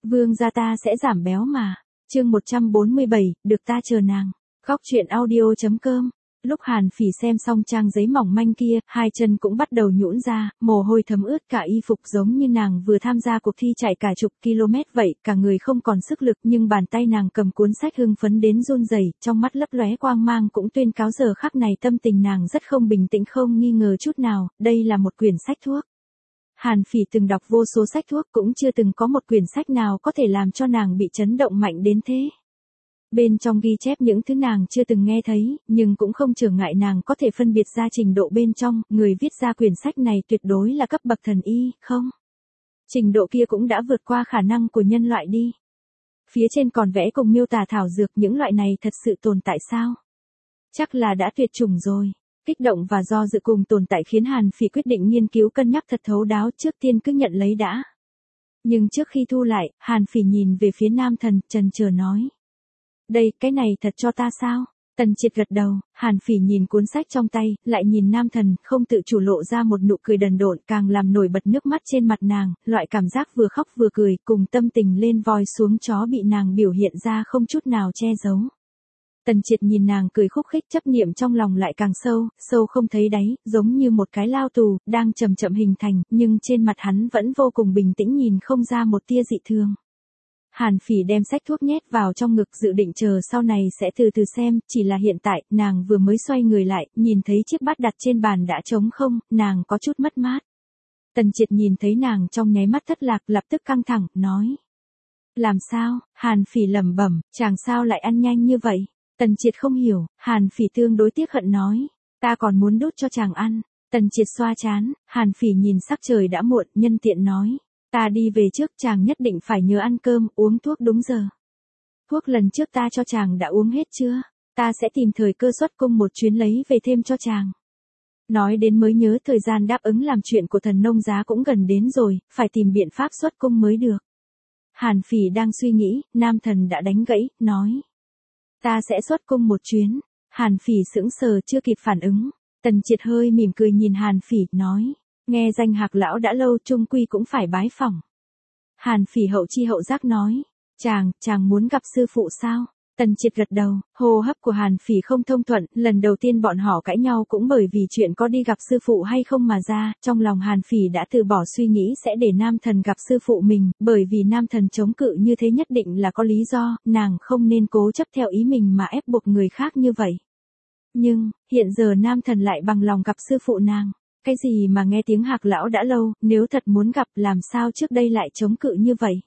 Vương gia ta sẽ giảm béo mà. Chương 147, được ta chờ nàng. Góc truyện audio.com. Lúc Hàn Phỉ xem xong trang giấy mỏng manh kia, hai chân cũng bắt đầu nhũn ra, mồ hôi thấm ướt cả y phục giống như nàng vừa tham gia cuộc thi chạy cả chục km vậy, cả người không còn sức lực nhưng bàn tay nàng cầm cuốn sách hưng phấn đến run rẩy, trong mắt lấp lóe quang mang cũng tuyên cáo giờ khắc này tâm tình nàng rất không bình tĩnh không nghi ngờ chút nào, đây là một quyển sách thuốc. Hàn Phỉ từng đọc vô số sách thuốc cũng chưa từng có một quyển sách nào có thể làm cho nàng bị chấn động mạnh đến thế. Bên trong ghi chép những thứ nàng chưa từng nghe thấy, nhưng cũng không trở ngại nàng có thể phân biệt ra trình độ bên trong, người viết ra quyển sách này tuyệt đối là cấp bậc thần y, không? Trình độ kia cũng đã vượt qua khả năng của nhân loại đi. Phía trên còn vẽ cùng miêu tả thảo dược, những loại này thật sự tồn tại sao? Chắc là đã tuyệt chủng rồi. Kích động và do dự cùng tồn tại khiến Hàn Phỉ quyết định nghiên cứu cân nhắc thật thấu đáo, trước tiên cứ nhận lấy đã. Nhưng trước khi thu lại, Hàn Phỉ nhìn về phía Nam Thần, chần chờ nói. Đây, cái này thật cho ta sao? Tần Triệt gật đầu, Hàn Phỉ nhìn cuốn sách trong tay, lại nhìn Nam Thần, không tự chủ lộ ra một nụ cười đần độn, càng làm nổi bật nước mắt trên mặt nàng, loại cảm giác vừa khóc vừa cười, cùng tâm tình lên voi xuống chó bị nàng biểu hiện ra không chút nào che giấu. Tần Triệt nhìn nàng cười khúc khích, chấp niệm trong lòng lại càng sâu, sâu không thấy đáy, giống như một cái lao tù, đang chậm chậm hình thành, nhưng trên mặt hắn vẫn vô cùng bình tĩnh nhìn không ra một tia dị thường. Hàn Phỉ đem sách thuốc nhét vào trong ngực dự định chờ sau này sẽ từ từ xem, chỉ là hiện tại, nàng vừa mới xoay người lại, nhìn thấy chiếc bát đặt trên bàn đã trống không, nàng có chút mất mát. Tần Triệt nhìn thấy nàng trong nháy mắt thất lạc, lập tức căng thẳng, nói. Làm sao? Hàn Phỉ lẩm bẩm, chàng sao lại ăn nhanh như vậy? Tần Triệt không hiểu, Hàn Phỉ tương đối tiếc hận nói. Ta còn muốn đút cho chàng ăn. Tần Triệt xoa trán, Hàn Phỉ nhìn sắc trời đã muộn, nhân tiện nói. Ta đi về trước, chàng nhất định phải nhớ ăn cơm, uống thuốc đúng giờ. Thuốc lần trước ta cho chàng đã uống hết chưa? Ta sẽ tìm thời cơ xuất cung một chuyến lấy về thêm cho chàng. Nói đến mới nhớ thời gian đáp ứng làm chuyện của thần nông giá cũng gần đến rồi, phải tìm biện pháp xuất cung mới được. Hàn Phỉ đang suy nghĩ, Nam Thần đã đánh gãy, nói. Ta sẽ xuất cung một chuyến. Hàn Phỉ sững sờ chưa kịp phản ứng. Tần Triệt hơi mỉm cười nhìn Hàn Phỉ, nói. Nghe danh Hạc lão đã lâu chung quy cũng phải bái phỏng. Hàn Phỉ hậu chi hậu giác nói. Chàng muốn gặp sư phụ sao? Tần Triệt gật đầu, hô hấp của Hàn Phỉ không thông thuận, lần đầu tiên bọn họ cãi nhau cũng bởi vì chuyện có đi gặp sư phụ hay không mà ra, trong lòng Hàn Phỉ đã từ bỏ suy nghĩ sẽ để Nam Thần gặp sư phụ mình, bởi vì Nam Thần chống cự như thế nhất định là có lý do, nàng không nên cố chấp theo ý mình mà ép buộc người khác như vậy. Nhưng, hiện giờ Nam Thần lại bằng lòng gặp sư phụ nàng. Cái gì mà nghe tiếng Hạc lão đã lâu, nếu thật muốn gặp làm sao trước đây lại chống cự như vậy?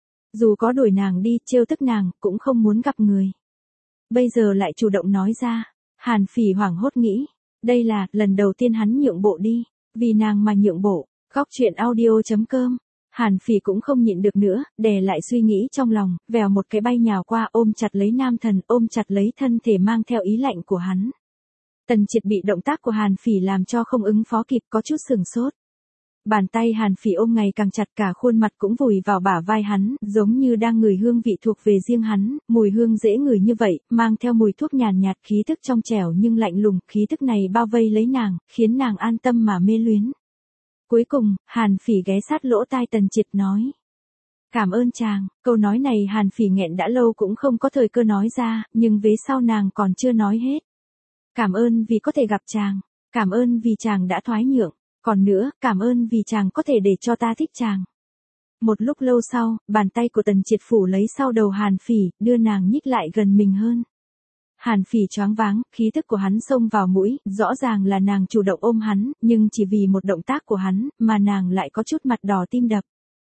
Dù có đuổi nàng đi, trêu tức nàng, cũng không muốn gặp người. Bây giờ lại chủ động nói ra. Hàn Phỉ hoảng hốt nghĩ. Đây là, lần đầu tiên hắn nhượng bộ đi. Vì nàng mà nhượng bộ. Góc truyện audio.com. Hàn Phỉ cũng không nhịn được nữa, đè lại suy nghĩ trong lòng, vèo một cái bay nhào qua ôm chặt lấy Nam Thần, ôm chặt lấy thân thể mang theo ý lạnh của hắn. Tần Triệt bị động tác của Hàn Phỉ làm cho không ứng phó kịp, có chút sừng sốt. Bàn tay Hàn Phỉ ôm ngày càng chặt, cả khuôn mặt cũng vùi vào bả vai hắn, giống như đang ngửi hương vị thuộc về riêng hắn, mùi hương dễ ngửi như vậy, mang theo mùi thuốc nhàn nhạt, khí tức trong trẻo nhưng lạnh lùng, khí tức này bao vây lấy nàng, khiến nàng an tâm mà mê luyến. Cuối cùng, Hàn Phỉ ghé sát lỗ tai Tần Triệt nói. Cảm ơn chàng, câu nói này Hàn Phỉ nghẹn đã lâu cũng không có thời cơ nói ra, nhưng vế sau nàng còn chưa nói hết. Cảm ơn vì có thể gặp chàng, cảm ơn vì chàng đã thoái nhượng, còn nữa, cảm ơn vì chàng có thể để cho ta thích chàng. Một lúc lâu sau, bàn tay của Tần Triệt phủ lấy sau đầu Hàn Phỉ, đưa nàng nhích lại gần mình hơn. Hàn Phỉ choáng váng, khí tức của hắn xông vào mũi, rõ ràng là nàng chủ động ôm hắn, nhưng chỉ vì một động tác của hắn, mà nàng lại có chút mặt đỏ tim đập.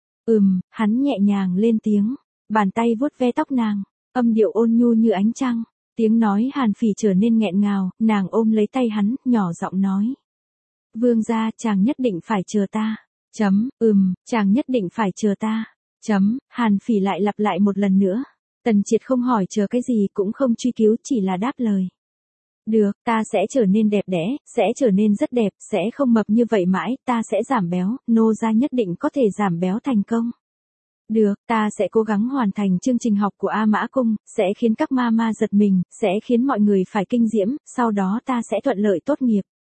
Hắn nhẹ nhàng lên tiếng, bàn tay vuốt ve tóc nàng, âm điệu ôn nhu như ánh trăng. Tiếng nói Hàn Phỉ trở nên nghẹn ngào, nàng ôm lấy tay hắn, nhỏ giọng nói. Vương gia, chàng nhất định phải chờ ta. Chàng nhất định phải chờ ta. Hàn Phỉ lại lặp lại một lần nữa. Tần Triệt không hỏi chờ cái gì cũng không truy cứu, chỉ là đáp lời. Được, ta sẽ trở nên đẹp đẽ, sẽ trở nên rất đẹp, sẽ không mập như vậy mãi, ta sẽ giảm béo, nô gia nhất định có thể giảm béo thành công. Được, ta sẽ cố gắng hoàn thành chương trình học của A Mã Cung, sẽ khiến các ma giật mình, sẽ khiến mọi người phải kinh diễm, sau đó ta sẽ thuận lợi tốt nghiệp.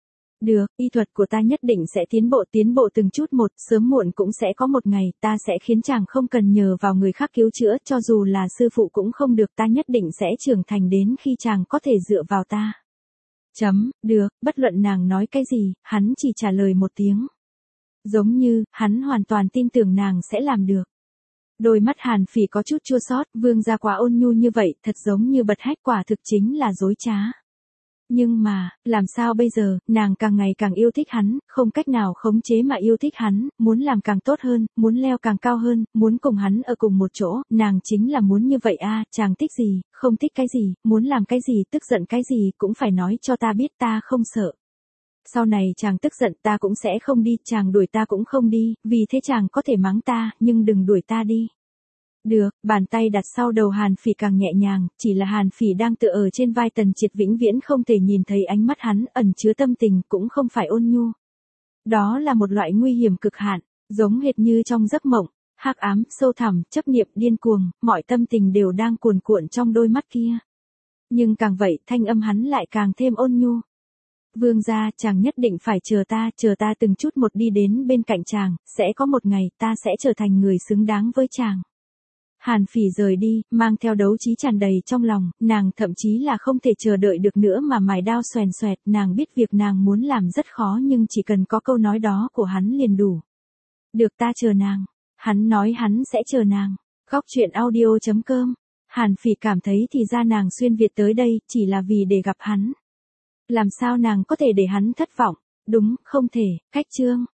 Được, y thuật của ta nhất định sẽ tiến bộ từng chút một, sớm muộn cũng sẽ có một ngày, ta sẽ khiến chàng không cần nhờ vào người khác cứu chữa, cho dù là sư phụ cũng không được, ta nhất định sẽ trưởng thành đến khi chàng có thể dựa vào ta. Được, bất luận nàng nói cái gì, hắn chỉ trả lời một tiếng. Giống như, hắn hoàn toàn tin tưởng nàng sẽ làm được. Đôi mắt Hàn Phỉ có chút chua xót, vương gia quá ôn nhu như vậy, thật giống như bật hách, quả thực chính là dối trá. Nhưng mà, làm sao bây giờ, nàng càng ngày càng yêu thích hắn, không cách nào khống chế mà yêu thích hắn, muốn làm càng tốt hơn, muốn leo càng cao hơn, muốn cùng hắn ở cùng một chỗ, nàng chính là muốn như vậy a. Chàng thích gì, không thích cái gì, muốn làm cái gì, tức giận cái gì, cũng phải nói cho ta biết, ta không sợ. Sau này chàng tức giận ta cũng sẽ không đi, chàng đuổi ta cũng không đi, vì thế chàng có thể mắng ta, nhưng đừng đuổi ta đi. Được, bàn tay đặt sau đầu Hàn Phỉ càng nhẹ nhàng, chỉ là Hàn Phỉ đang tựa ở trên vai Tần Triệt vĩnh viễn không thể nhìn thấy ánh mắt hắn, ẩn chứa tâm tình, cũng không phải ôn nhu. Đó là một loại nguy hiểm cực hạn, giống hệt như trong giấc mộng, hắc ám, sâu thẳm, chấp niệm, điên cuồng, mọi tâm tình đều đang cuồn cuộn trong đôi mắt kia. Nhưng càng vậy, thanh âm hắn lại càng thêm ôn nhu. Vương gia, chàng nhất định phải chờ ta từng chút một đi đến bên cạnh chàng, sẽ có một ngày ta sẽ trở thành người xứng đáng với chàng. Hàn Phỉ rời đi, mang theo đấu trí tràn đầy trong lòng, nàng thậm chí là không thể chờ đợi được nữa mà mài đao xoèn xoẹt, nàng biết việc nàng muốn làm rất khó nhưng chỉ cần có câu nói đó của hắn liền đủ. Được, ta chờ nàng. Hắn nói hắn sẽ chờ nàng. Góc truyện audio.com. Hàn Phỉ cảm thấy thì ra nàng xuyên Việt tới đây chỉ là vì để gặp hắn. Làm sao nàng có thể để hắn thất vọng? Đúng, không thể. Cách chương